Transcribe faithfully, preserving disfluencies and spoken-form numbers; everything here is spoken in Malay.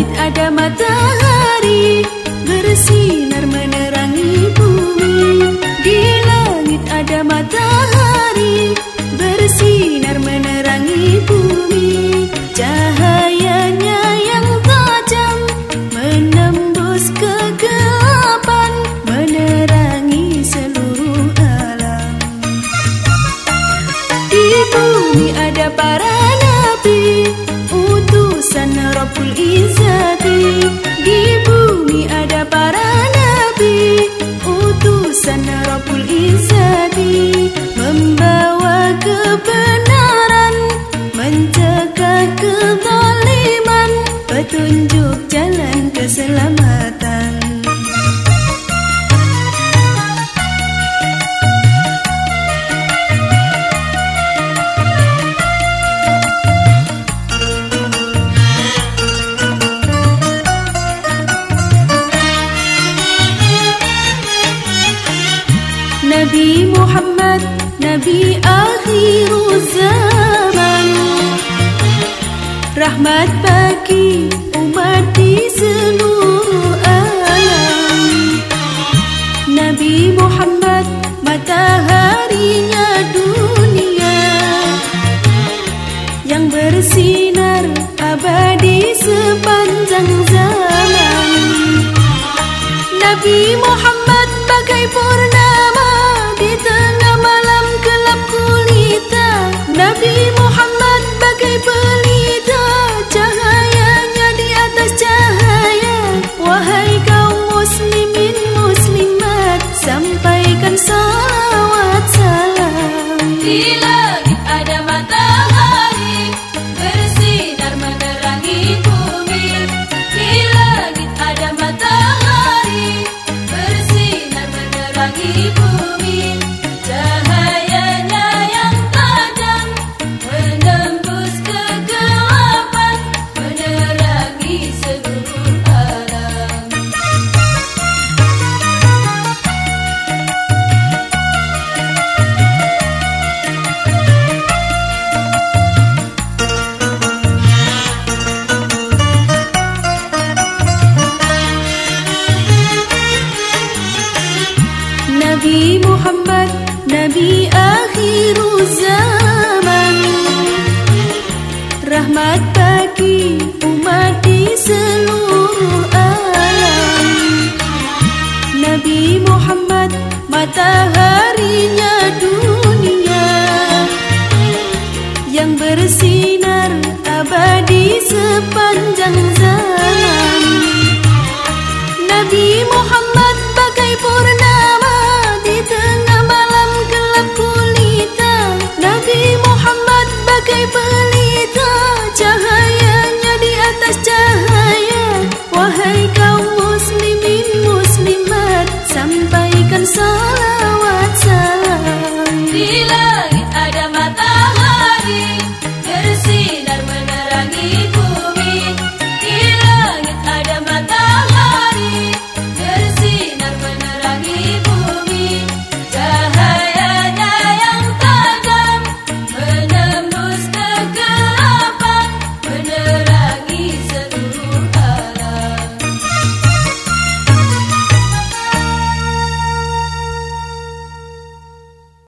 langit ada matahari bersinar menerangi bumi. Di langit ada matahari bersinar menerangi bumi. Cahayanya yang tajam menembus kegelapan, menerangi seluruh alam. Di bumi ada para nabi, utusan Rabbul Izzati. Di bumi ada para nabi, utusan Rabbul Izzati, membawa kebenaran, mencegah kezaliman, petunjuk jalan keselamatan. Nabi Muhammad, Nabi akhirul zaman, rahmat bagi umat di seluruh alam. Nabi Muhammad, mataharinya dunia, yang bersinar abadi sepanjang zaman. Nabi Muhammad bagai purnama di tengah malam gelap gulita. Nabi Muhammad bagai pelita, cahayanya di atas cahaya. Wahai kaum muslimin muslimat, sampaikan salawat salam. Di langit ada matahari bersinar menerangi bumi. Di langit ada matahari bersinar menerangi bumi. Cahayanya yang tajam menembus kegelapan, menerangi seluruh alam. Nabi Muhammad, Nabi akhirul zaman, rahmat bagi umat di seluruh alam. Nabi Muhammad, mataharinya dunia, yang bersinar abadi sepanjang zaman.